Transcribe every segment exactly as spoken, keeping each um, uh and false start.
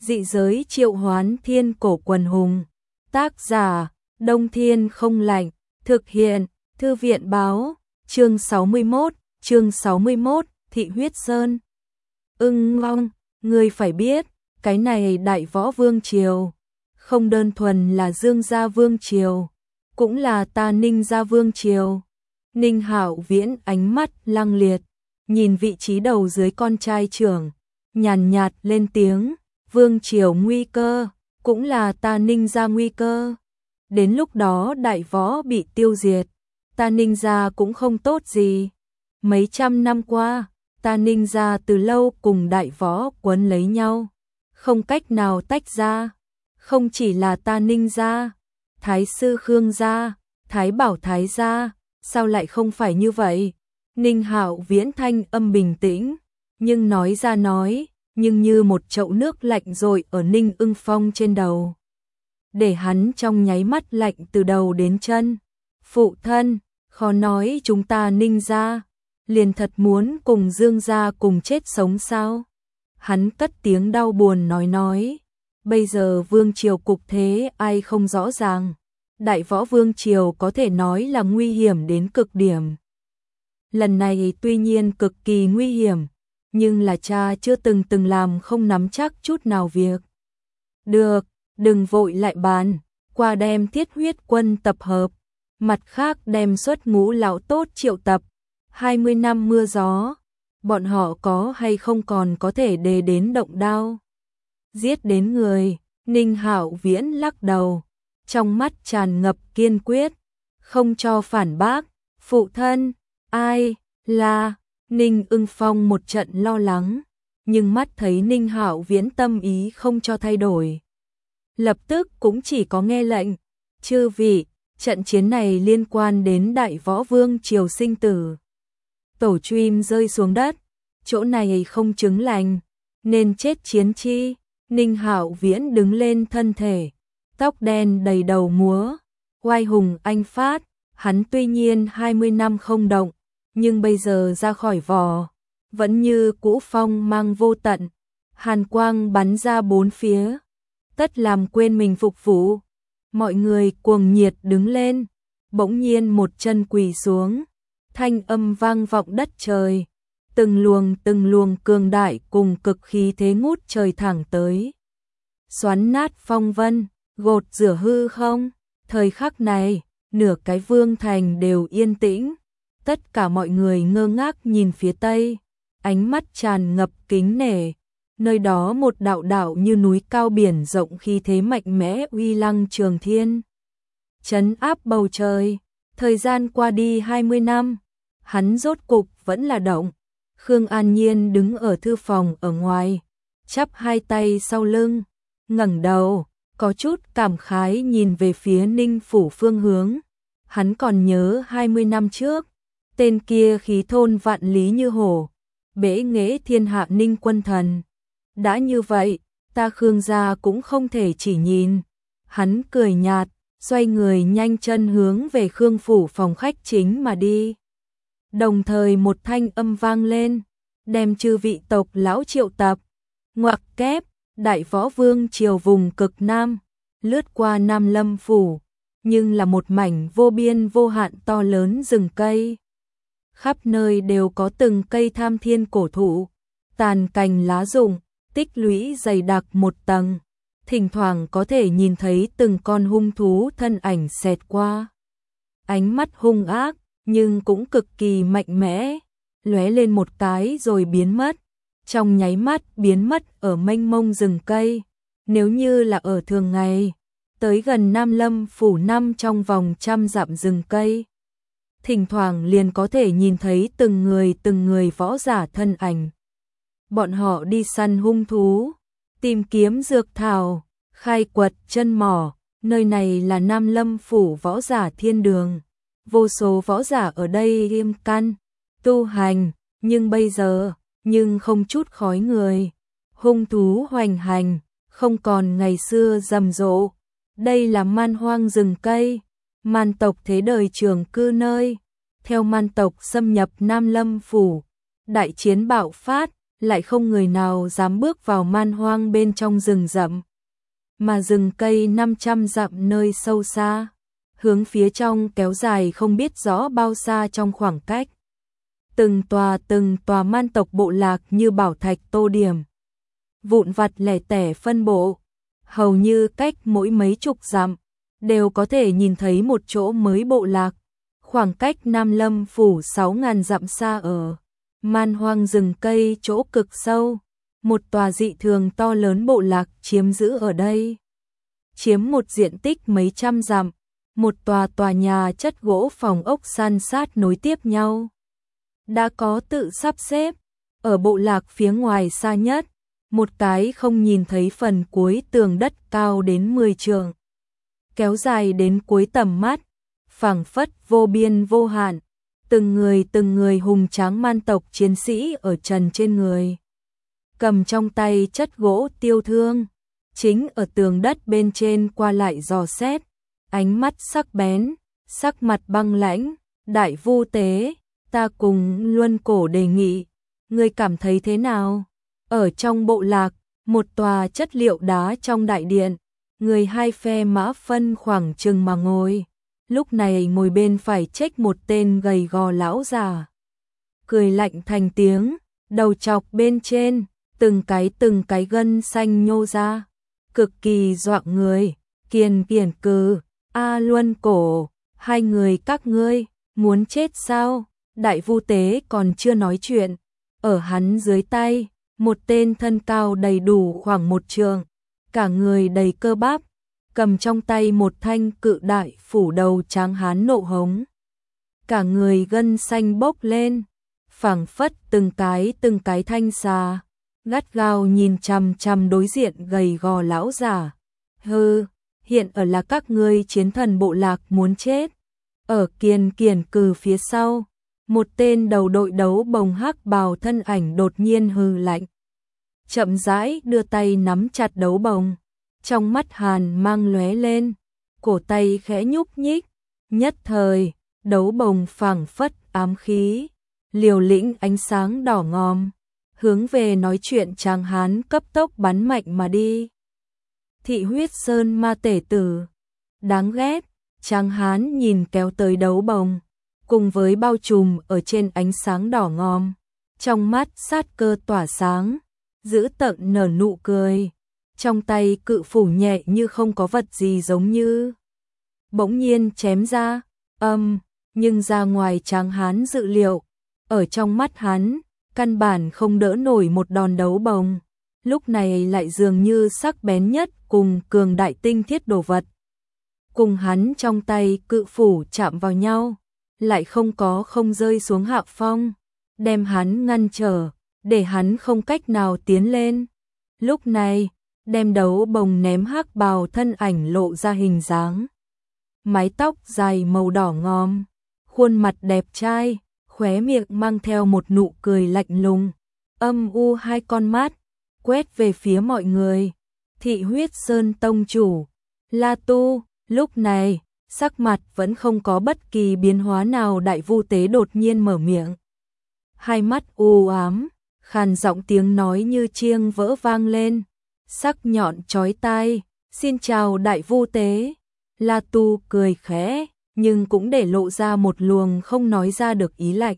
Dị giới triệu hoán thiên cổ quần hùng. Tác giả, Đông Thiên không lạnh. Thực hiện, Thư viện báo. Chương sáu mươi mốt, chương sáu mươi mốt, Thị huyết sơn. Ưng Long, ngươi phải biết, cái này Đại Võ Vương Triều, không đơn thuần là Dương gia Vương Triều, cũng là ta Ninh gia Vương Triều. Ninh Hạo Viễn ánh mắt lăng liệt, nhìn vị trí đầu dưới con trai trưởng, nhàn nhạt lên tiếng, Vương Triều nguy cơ, cũng là ta Ninh gia nguy cơ. Đến lúc đó Đại Võ bị tiêu diệt, ta Ninh gia cũng không tốt gì. Mấy trăm năm qua, ta Ninh gia từ lâu cùng Đại Võ quấn lấy nhau, không cách nào tách ra. Không chỉ là ta Ninh gia, Thái sư Khương gia, Thái Bảo Thái gia, sao lại không phải như vậy? Ninh Hạo Viễn thanh âm bình tĩnh, nhưng nói ra nói, nhưng như một chậu nước lạnh dội ở Ninh Ưng Phong trên đầu, để hắn trong nháy mắt lạnh từ đầu đến chân. Phụ thân, khó nói chúng ta Ninh gia liền thật muốn cùng Dương gia cùng chết sống sao? Hắn cất tiếng đau buồn nói nói, bây giờ Vương Triều cục thế ai không rõ ràng, Đại Võ Vương Triều có thể nói là nguy hiểm đến cực điểm. Lần này tuy nhiên cực kỳ nguy hiểm, nhưng là cha chưa từng từng làm không nắm chắc chút nào việc. Được, đừng vội lại bàn, qua đem Thiết huyết quân tập hợp, mặt khác đem xuất ngũ lão tốt triệu tập, hai mươi năm mưa gió, bọn họ có hay không còn có thể đề đến động đao, giết đến người. Ninh Hạo Viễn lắc đầu, trong mắt tràn ngập kiên quyết, không cho phản bác. Phụ thân, ai, là, Ninh Ưng Phong một trận lo lắng, nhưng mắt thấy Ninh Hạo Viễn tâm ý không cho thay đổi, lập tức cũng chỉ có nghe lệnh. Chư vị, trận chiến này liên quan đến Đại Võ Vương Triều sinh tử. Tổ chim rơi xuống đất, chỗ này không chứng lành, nên chết chiến chi. Ninh Hạo Viễn đứng lên thân thể, tóc đen đầy đầu múa, oai hùng anh phát. Hắn tuy nhiên hai mươi năm không động, nhưng bây giờ ra khỏi vỏ, vẫn như cũ phong mang vô tận, hàn quang bắn ra bốn phía, tất làm quên mình phục vụ. Mọi người cuồng nhiệt đứng lên, bỗng nhiên một chân quỳ xuống, thanh âm vang vọng đất trời, từng luồng từng luồng cường đại cùng cực khí thế ngút trời thẳng tới, xoắn nát phong vân, gột rửa hư không. Thời khắc này, nửa cái vương thành đều yên tĩnh, tất cả mọi người ngơ ngác nhìn phía tây, ánh mắt tràn ngập kính nể. Nơi đó một đạo đạo như núi cao biển rộng khí thế mạnh mẽ uy lăng trường thiên, trấn áp bầu trời. Thời gian qua đi hai mươi năm, hắn rốt cục vẫn là động. Khương An Nhiên đứng ở thư phòng ở ngoài, chắp hai tay sau lưng, ngẩng đầu, có chút cảm khái nhìn về phía Ninh phủ phương hướng. Hắn còn nhớ hai mươi năm trước, tên kia khí thôn vạn lý như hổ, bế nghệ thiên hạ Ninh quân thần. Đã như vậy, ta Khương gia cũng không thể chỉ nhìn. Hắn cười nhạt, xoay người nhanh chân hướng về Khương phủ phòng khách chính mà đi. Đồng thời một thanh âm vang lên, đem chư vị tộc lão triệu tập. Ngoặc kép, Đại Võ Vương Triều vùng cực Nam, lướt qua Nam Lâm phủ, nhưng là một mảnh vô biên vô hạn to lớn rừng cây. Khắp nơi đều có từng cây tham thiên cổ thụ, tàn cành lá rụng, tích lũy dày đặc một tầng, thỉnh thoảng có thể nhìn thấy từng con hung thú thân ảnh xẹt qua. Ánh mắt hung ác, nhưng cũng cực kỳ mạnh mẽ, lóe lên một cái rồi biến mất, trong nháy mắt biến mất ở mênh mông rừng cây. Nếu như là ở thường ngày, tới gần Nam Lâm phủ năm trong vòng trăm dặm rừng cây, thỉnh thoảng liền có thể nhìn thấy từng người từng người võ giả thân ảnh. Bọn họ đi săn hung thú, tìm kiếm dược thảo, khai quật chân mỏ. Nơi này là Nam Lâm phủ võ giả thiên đường, vô số võ giả ở đây nghiêm căn tu hành, nhưng bây giờ, nhưng không chút khói người, hung thú hoành hành, không còn ngày xưa rầm rộ. Đây là man hoang rừng cây, man tộc thế đời trường cư nơi. Theo man tộc xâm nhập Nam Lâm phủ, đại chiến bạo phát, lại không người nào dám bước vào man hoang bên trong rừng rậm. Mà rừng cây năm trăm dặm nơi sâu xa, hướng phía trong kéo dài không biết rõ bao xa trong khoảng cách. Từng tòa từng tòa man tộc bộ lạc như bảo thạch tô điểm, vụn vặt lẻ tẻ phân bộ, hầu như cách mỗi mấy chục dặm, đều có thể nhìn thấy một chỗ mới bộ lạc. Khoảng cách Nam Lâm phủ sáu ngàn dặm xa ở man hoang rừng cây chỗ cực sâu, một tòa dị thường to lớn bộ lạc chiếm giữ ở đây. Chiếm một diện tích mấy trăm dặm, một tòa tòa nhà chất gỗ phòng ốc san sát nối tiếp nhau. Đã có tự sắp xếp, ở bộ lạc phía ngoài xa nhất, một cái không nhìn thấy phần cuối tường đất cao đến mười trượng, kéo dài đến cuối tầm mắt, phảng phất vô biên vô hạn, từng người từng người hùng tráng man tộc chiến sĩ ở trần trên người, cầm trong tay chất gỗ tiêu thương, chính ở tường đất bên trên qua lại dò xét, ánh mắt sắc bén, sắc mặt băng lãnh. Đại Vu Tế, ta cùng Luân Cổ đề nghị, ngươi cảm thấy thế nào? Ở trong bộ lạc, một tòa chất liệu đá trong đại điện, người hai phe mã phân khoảng chừng mà ngồi. Lúc này ngồi bên phải trách một tên gầy gò lão già, cười lạnh thành tiếng, đầu chọc bên trên, từng cái từng cái gân xanh nhô ra, cực kỳ dọa người. Kiền Kiền Cừ, A Luân Cổ, hai người các ngươi muốn chết sao? Đại Vu Tế còn chưa nói chuyện, ở hắn dưới tay, một tên thân cao đầy đủ khoảng một trượng, cả người đầy cơ bắp, cầm trong tay một thanh cự đại phủ đầu tráng hán nộ hống. Cả người gân xanh bốc lên, phảng phất từng cái từng cái thanh xà, gắt gao nhìn chằm chằm đối diện gầy gò lão giả. Hừ, hiện ở là các ngươi chiến thần bộ lạc muốn chết. Ở Kiền Kiền Cừ phía sau, một tên đầu đội đấu bồng hắc bào thân ảnh đột nhiên hừ lạnh, chậm rãi đưa tay nắm chặt đấu bồng, trong mắt hàn mang lóe lên, cổ tay khẽ nhúc nhích, nhất thời, đấu bồng phảng phất ám khí, liều lĩnh ánh sáng đỏ ngòm, hướng về nói chuyện tráng hán cấp tốc bắn mạnh mà đi. Thị Huyết Sơn ma tể tử, đáng ghét. Tráng hán nhìn kéo tới đấu bồng, cùng với bao trùm ở trên ánh sáng đỏ ngòm, trong mắt sát cơ tỏa sáng, giữ tợn nở nụ cười, trong tay cự phủ nhẹ như không có vật gì giống như bỗng nhiên chém ra, âm, nhưng ra ngoài tráng hán dự liệu, ở trong mắt hắn, căn bản không đỡ nổi một đòn đấu bồng, lúc này lại dường như sắc bén nhất cùng cường đại tinh thiết đồ vật. Cùng hắn trong tay cự phủ chạm vào nhau, lại không có không rơi xuống hạ phong, đem hắn ngăn trở, để hắn không cách nào tiến lên. Lúc này, đem đấu bồng ném hắc bào thân ảnh lộ ra hình dáng. Mái tóc dài màu đỏ ngòm, khuôn mặt đẹp trai, khóe miệng mang theo một nụ cười lạnh lùng, âm u hai con mắt, quét về phía mọi người. Thị Huyết Sơn tông chủ, La Tu. Lúc này, sắc mặt vẫn không có bất kỳ biến hóa nào. Đại Vu Tế đột nhiên mở miệng, hai mắt u ám, khàn giọng tiếng nói như chiêng vỡ vang lên, sắc nhọn chói tai. Xin chào Đại Vu Tế. La Tu cười khẽ, nhưng cũng để lộ ra một luồng không nói ra được ý lạnh.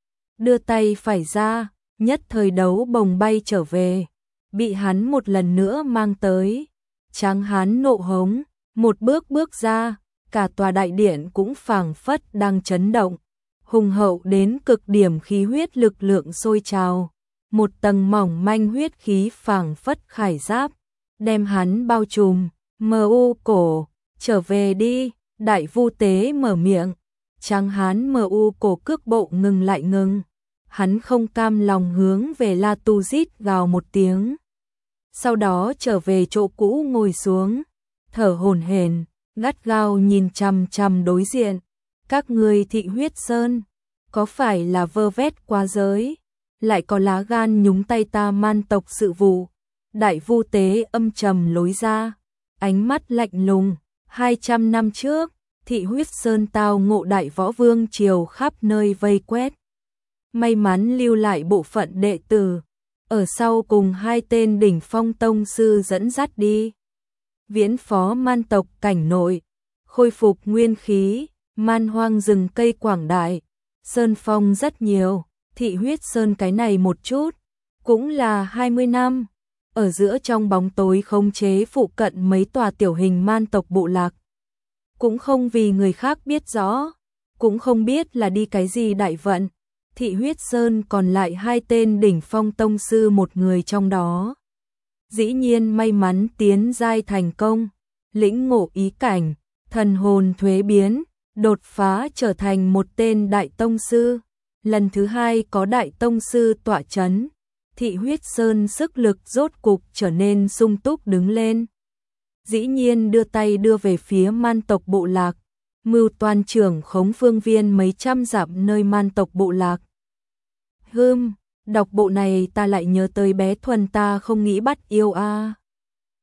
Đưa tay phải ra, nhất thời đấu bồng bay trở về, bị hắn một lần nữa mang tới. Tráng hán nộ hống, một bước bước ra, cả tòa đại điện cũng phảng phất đang chấn động, hùng hậu đến cực điểm khí huyết lực lượng sôi trào, một tầng mỏng manh huyết khí phảng phất khải giáp, đem hắn bao trùm. Mờ u cổ, trở về đi. Đại Vu Tế mở miệng, tráng hán mờ u cổ cước bộ ngừng lại ngừng, hắn không cam lòng hướng về La Tu rít gào một tiếng, sau đó trở về chỗ cũ ngồi xuống, thở hổn hển, gắt gao nhìn chằm chằm đối diện. Các ngươi Thị Huyết Sơn, có phải là vơ vét quá giới, lại có lá gan nhúng tay ta man tộc sự vụ? Đại Vu Tế âm trầm lối ra, ánh mắt lạnh lùng. Hai trăm năm trước, Thị Huyết Sơn tao ngộ đại võ vương triều khắp nơi vây quét, may mắn lưu lại bộ phận đệ tử, ở sau cùng hai tên đỉnh phong tông sư dẫn dắt đi. Viễn phó man tộc cảnh nội, khôi phục nguyên khí, man hoang rừng cây quảng đại, sơn phong rất nhiều, thị huyết sơn cái này một chút, cũng là hai mươi năm, ở giữa trong bóng tối khống chế phụ cận mấy tòa tiểu hình man tộc bộ lạc. Cũng không vì người khác biết rõ, cũng không biết là đi cái gì đại vận, thị huyết sơn còn lại hai tên đỉnh phong tông sư một người trong đó. Dĩ nhiên may mắn tiến giai thành công, lĩnh ngộ ý cảnh, thần hồn thuế biến, đột phá trở thành một tên đại tông sư. Lần thứ hai có đại tông sư tọa chấn, thị huyết sơn sức lực rốt cục trở nên sung túc đứng lên. Dĩ nhiên đưa tay đưa về phía man tộc bộ lạc, mưu toàn trưởng khống phương viên mấy trăm dặm nơi man tộc bộ lạc. Hừm, đọc bộ này ta lại nhớ tới bé Thuần ta không nghĩ bắt yêu a. À.